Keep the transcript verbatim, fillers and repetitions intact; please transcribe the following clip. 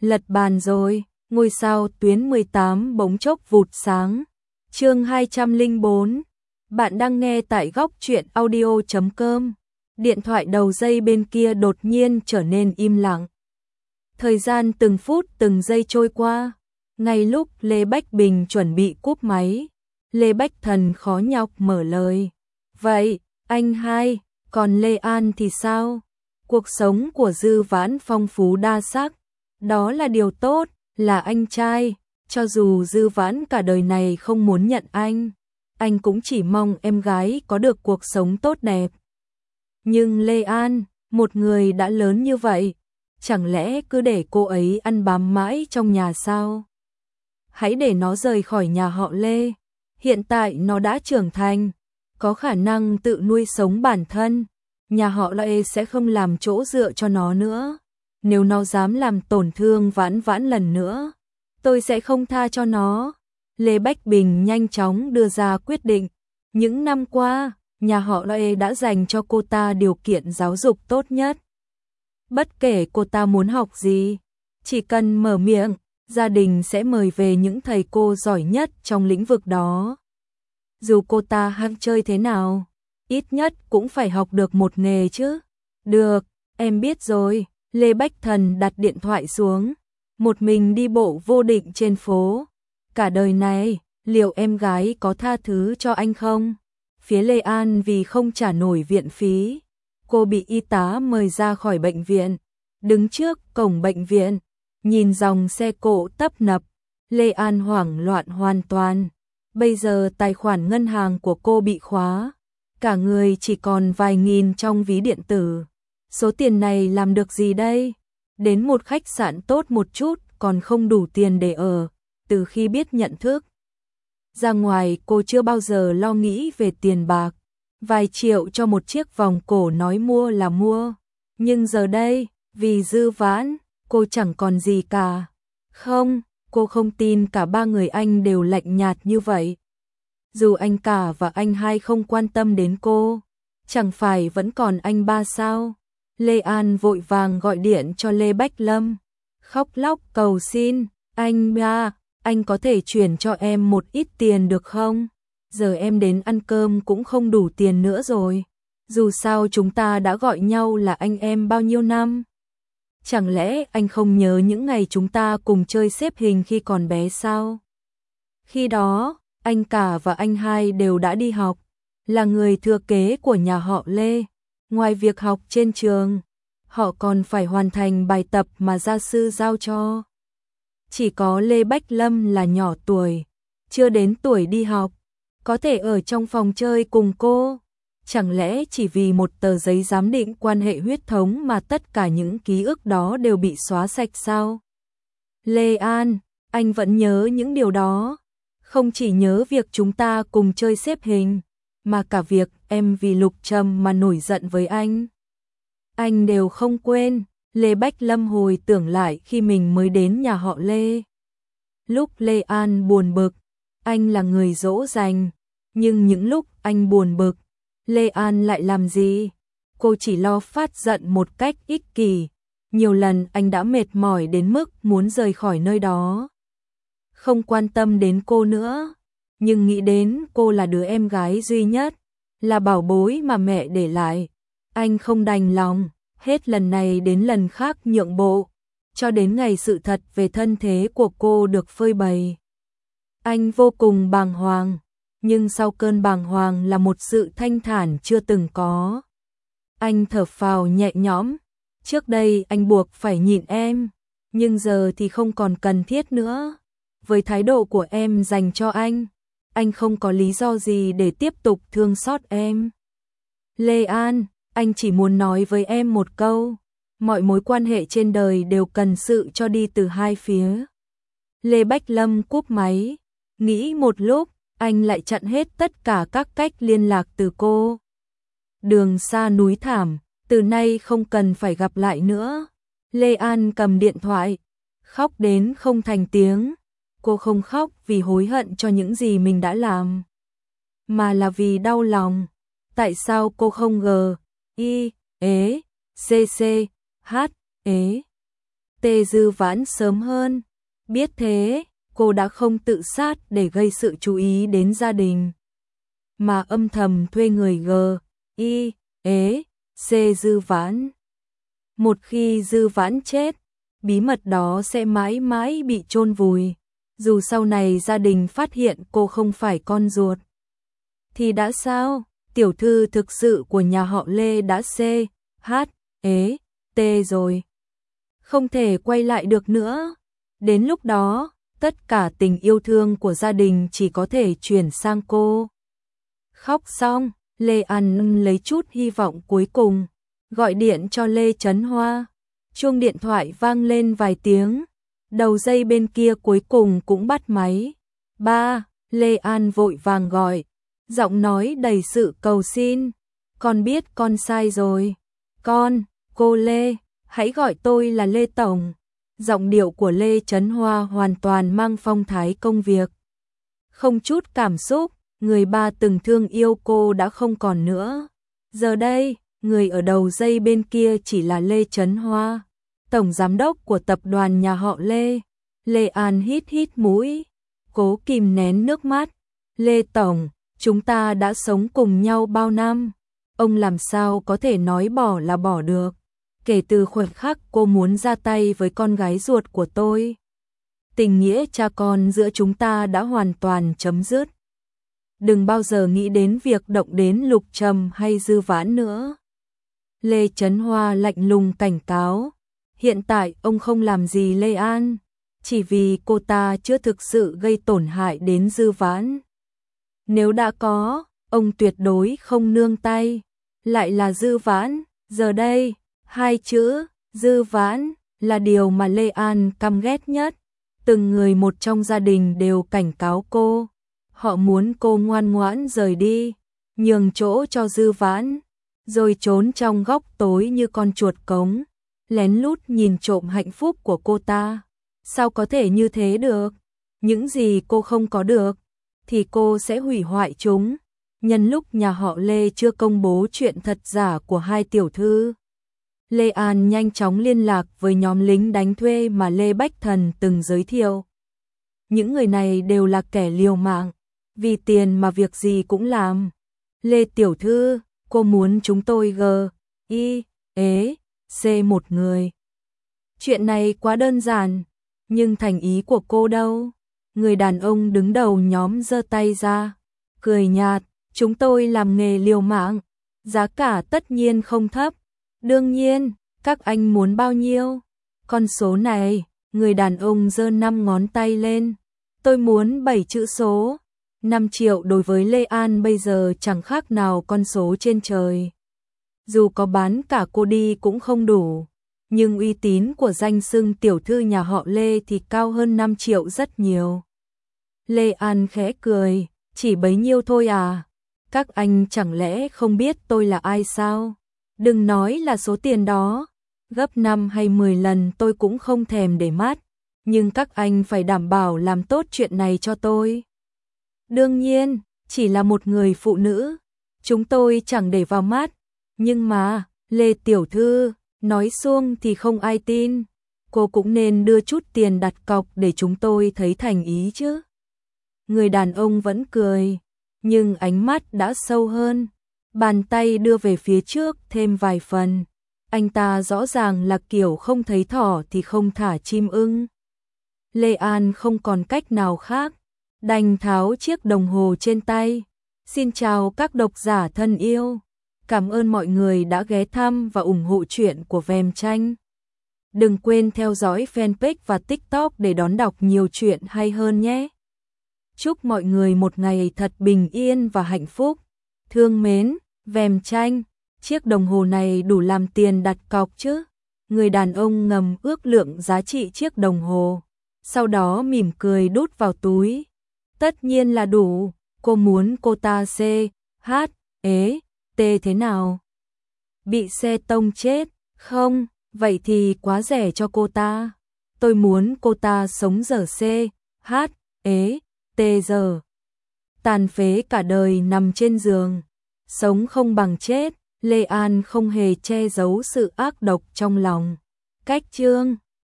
Lật bàn rồi, ngôi sao tuyến mười tám bỗng chốc vụt sáng. Chương hai trăm lẻ bốn. Bạn đang nghe tại góc truyện audio chấm com. Điện thoại đầu dây bên kia đột nhiên trở nên im lặng. Thời gian từng phút từng giây trôi qua. Ngay lúc Lê Bách Bình chuẩn bị cúp máy, Lê Bách Thần khó nhọc mở lời. Vậy, anh hai, còn Lê An thì sao? Cuộc sống của Dư Vãn phong phú đa sắc. Đó là điều tốt, là anh trai. Cho dù Dư Vãn cả đời này không muốn nhận anh, anh cũng chỉ mong em gái có được cuộc sống tốt đẹp. Nhưng Lê An, một người đã lớn như vậy, chẳng lẽ cứ để cô ấy ăn bám mãi trong nhà sao? Hãy để nó rời khỏi nhà họ Lê. Hiện tại nó đã trưởng thành, có khả năng tự nuôi sống bản thân. Nhà họ Lê sẽ không làm chỗ dựa cho nó nữa. Nếu nó dám làm tổn thương Vãn Vãn lần nữa, tôi sẽ không tha cho nó. Lê Bách Bình nhanh chóng đưa ra quyết định. Những năm qua, nhà họ Lê đã dành cho cô ta điều kiện giáo dục tốt nhất. Bất kể cô ta muốn học gì, chỉ cần mở miệng, gia đình sẽ mời về những thầy cô giỏi nhất trong lĩnh vực đó. Dù cô ta ham chơi thế nào, ít nhất cũng phải học được một nghề chứ. Được, em biết rồi. Lê Bách Thần đặt điện thoại xuống, một mình đi bộ vô định trên phố. Cả đời này, liệu em gái có tha thứ cho anh không? Phía Lê An vì không trả nổi viện phí, cô bị y tá mời ra khỏi bệnh viện. Đứng trước cổng bệnh viện, nhìn dòng xe cộ tấp nập, Lê An hoảng loạn hoàn toàn. Bây giờ tài khoản ngân hàng của cô bị khóa, cả người chỉ còn vài nghìn trong ví điện tử. Số tiền này làm được gì đây? Đến một khách sạn tốt một chút còn không đủ tiền để ở. Từ khi biết nhận thức ra ngoài, cô chưa bao giờ lo nghĩ về tiền bạc. Vài triệu cho một chiếc vòng cổ nói mua là mua. Nhưng giờ đây, vì Dư Vãn, cô chẳng còn gì cả. Không, cô không tin cả ba người anh đều lạnh nhạt như vậy. Dù anh cả và anh hai không quan tâm đến cô, chẳng phải vẫn còn anh ba sao? Lê An vội vàng gọi điện cho Lê Bách Lâm, khóc lóc cầu xin, anh ba, anh có thể chuyển cho em một ít tiền được không? Giờ em đến ăn cơm cũng không đủ tiền nữa rồi. Dù sao chúng ta đã gọi nhau là anh em bao nhiêu năm. Chẳng lẽ anh không nhớ những ngày chúng ta cùng chơi xếp hình khi còn bé sao? Khi đó, anh cả và anh hai đều đã đi học, là người thừa kế của nhà họ Lê. Ngoài việc học trên trường, họ còn phải hoàn thành bài tập mà gia sư giao cho. Chỉ có Lê Bách Lâm là nhỏ tuổi, chưa đến tuổi đi học, có thể ở trong phòng chơi cùng cô. Chẳng lẽ chỉ vì một tờ giấy giám định quan hệ huyết thống mà tất cả những ký ức đó đều bị xóa sạch sao? Lê An, anh vẫn nhớ những điều đó. Không chỉ nhớ việc chúng ta cùng chơi xếp hình, mà cả việc em vì Lục Trầm mà nổi giận với anh. Anh đều không quên. Lê Bách Lâm hồi tưởng lại khi mình mới đến nhà họ Lê. Lúc Lê An buồn bực, anh là người dỗ dành. Nhưng những lúc anh buồn bực, Lê An lại làm gì? Cô chỉ lo phát giận một cách ích kỷ. Nhiều lần anh đã mệt mỏi đến mức muốn rời khỏi nơi đó. Không quan tâm đến cô nữa. Nhưng nghĩ đến cô là đứa em gái duy nhất, là bảo bối mà mẹ để lại, anh không đành lòng, hết lần này đến lần khác nhượng bộ, cho đến ngày sự thật về thân thế của cô được phơi bày. Anh vô cùng bàng hoàng, nhưng sau cơn bàng hoàng là một sự thanh thản chưa từng có. Anh thở phào nhẹ nhõm, trước đây anh buộc phải nhịn em, nhưng giờ thì không còn cần thiết nữa. Với thái độ của em dành cho anh, anh không có lý do gì để tiếp tục thương xót em. Lê An, anh chỉ muốn nói với em một câu, mọi mối quan hệ trên đời đều cần sự cho đi từ hai phía. Lê Bách Lâm cúp máy, nghĩ một lúc, anh lại chặn hết tất cả các cách liên lạc từ cô. Đường xa núi thảm, từ nay không cần phải gặp lại nữa. Lê An cầm điện thoại, khóc đến không thành tiếng. Cô không khóc vì hối hận cho những gì mình đã làm, mà là vì đau lòng. Tại sao cô không g, i, ế, c, c, h, ế? Tê Dư Vãn sớm hơn. Biết thế, cô đã không tự sát để gây sự chú ý đến gia đình, mà âm thầm thuê người G, I, ế, C Dư Vãn. Một khi Dư Vãn chết, bí mật đó sẽ mãi mãi bị chôn vùi. Dù sau này gia đình phát hiện cô không phải con ruột, thì đã sao? Tiểu thư thực sự của nhà họ Lê đã C, H, ế, T rồi. Không thể quay lại được nữa. Đến lúc đó, tất cả tình yêu thương của gia đình chỉ có thể chuyển sang cô. Khóc xong, Lê An lấy chút hy vọng cuối cùng, gọi điện cho Lê Chấn Hoa. Chuông điện thoại vang lên vài tiếng, đầu dây bên kia cuối cùng cũng bắt máy. Ba, Lê An vội vàng gọi, giọng nói đầy sự cầu xin. Con biết con sai rồi. Con, cô Lê, hãy gọi tôi là Lê Tổng. Giọng điệu của Lê Chấn Hoa hoàn toàn mang phong thái công việc, không chút cảm xúc. Người ba từng thương yêu cô đã không còn nữa. Giờ đây, người ở đầu dây bên kia chỉ là Lê Chấn Hoa, tổng giám đốc của tập đoàn nhà họ Lê. Lê An hít hít mũi, cố kìm nén nước mắt. Lê Tổng, chúng ta đã sống cùng nhau bao năm, ông làm sao có thể nói bỏ là bỏ được. Kể từ khoảnh khắc cô muốn ra tay với con gái ruột của tôi, tình nghĩa cha con giữa chúng ta đã hoàn toàn chấm dứt. Đừng bao giờ nghĩ đến việc động đến Lục Trầm hay Dư Vãn nữa. Lê Chấn Hoa lạnh lùng cảnh cáo. Hiện tại ông không làm gì Lê An, chỉ vì cô ta chưa thực sự gây tổn hại đến Dư Vãn. Nếu đã có, ông tuyệt đối không nương tay. Lại là Dư Vãn, giờ đây, hai chữ Dư Vãn là điều mà Lê An căm ghét nhất. Từng người một trong gia đình đều cảnh cáo cô. Họ muốn cô ngoan ngoãn rời đi, nhường chỗ cho Dư Vãn, rồi trốn trong góc tối như con chuột cống, lén lút nhìn trộm hạnh phúc của cô ta. Sao có thể như thế được? Những gì cô không có được, thì cô sẽ hủy hoại chúng. Nhân lúc nhà họ Lê chưa công bố chuyện thật giả của hai tiểu thư, Lê An nhanh chóng liên lạc với nhóm lính đánh thuê mà Lê Bách Thần từng giới thiệu. Những người này đều là kẻ liều mạng, vì tiền mà việc gì cũng làm. Lê tiểu thư, cô muốn chúng tôi G, I, ế, C một người. Chuyện này quá đơn giản, nhưng thành ý của cô đâu? Người đàn ông đứng đầu nhóm giơ tay ra, cười nhạt, chúng tôi làm nghề liều mạng, giá cả tất nhiên không thấp. Đương nhiên, các anh muốn bao nhiêu? Con số này, người đàn ông giơ năm ngón tay lên. Tôi muốn bảy chữ số. năm triệu đối với Lê An bây giờ chẳng khác nào con số trên trời. Dù có bán cả cô đi cũng không đủ, nhưng uy tín của danh xưng tiểu thư nhà họ Lê thì cao hơn năm triệu rất nhiều. Lê An khẽ cười, chỉ bấy nhiêu thôi à? Các anh chẳng lẽ không biết tôi là ai sao? Đừng nói là số tiền đó, gấp năm hay mười lần tôi cũng không thèm để mắt, nhưng các anh phải đảm bảo làm tốt chuyện này cho tôi. Đương nhiên, chỉ là một người phụ nữ, chúng tôi chẳng để vào mắt, nhưng mà, Lê tiểu thư, nói suông thì không ai tin, cô cũng nên đưa chút tiền đặt cọc để chúng tôi thấy thành ý chứ. Người đàn ông vẫn cười, nhưng ánh mắt đã sâu hơn, bàn tay đưa về phía trước thêm vài phần. Anh ta rõ ràng là kiểu không thấy thỏ thì không thả chim ưng. Lê An không còn cách nào khác, đành tháo chiếc đồng hồ trên tay. Xin chào các độc giả thân yêu. Cảm ơn mọi người đã ghé thăm và ủng hộ truyện của Vèm Tranh. Đừng quên theo dõi fanpage và TikTok để đón đọc nhiều chuyện hay hơn nhé. Chúc mọi người một ngày thật bình yên và hạnh phúc. Thương mến, Vèm Tranh, chiếc đồng hồ này đủ làm tiền đặt cọc chứ? Người đàn ông ngầm ước lượng giá trị chiếc đồng hồ, sau đó mỉm cười đút vào túi. Tất nhiên là đủ, cô muốn cô ta C, H, ế, T thế nào? Bị xe tông chết, không, vậy thì quá rẻ cho cô ta. Tôi muốn cô ta sống dở C, H, ế, T giờ. Tàn phế cả đời nằm trên giường, sống không bằng chết. Lê An không hề che giấu sự ác độc trong lòng. Cách chương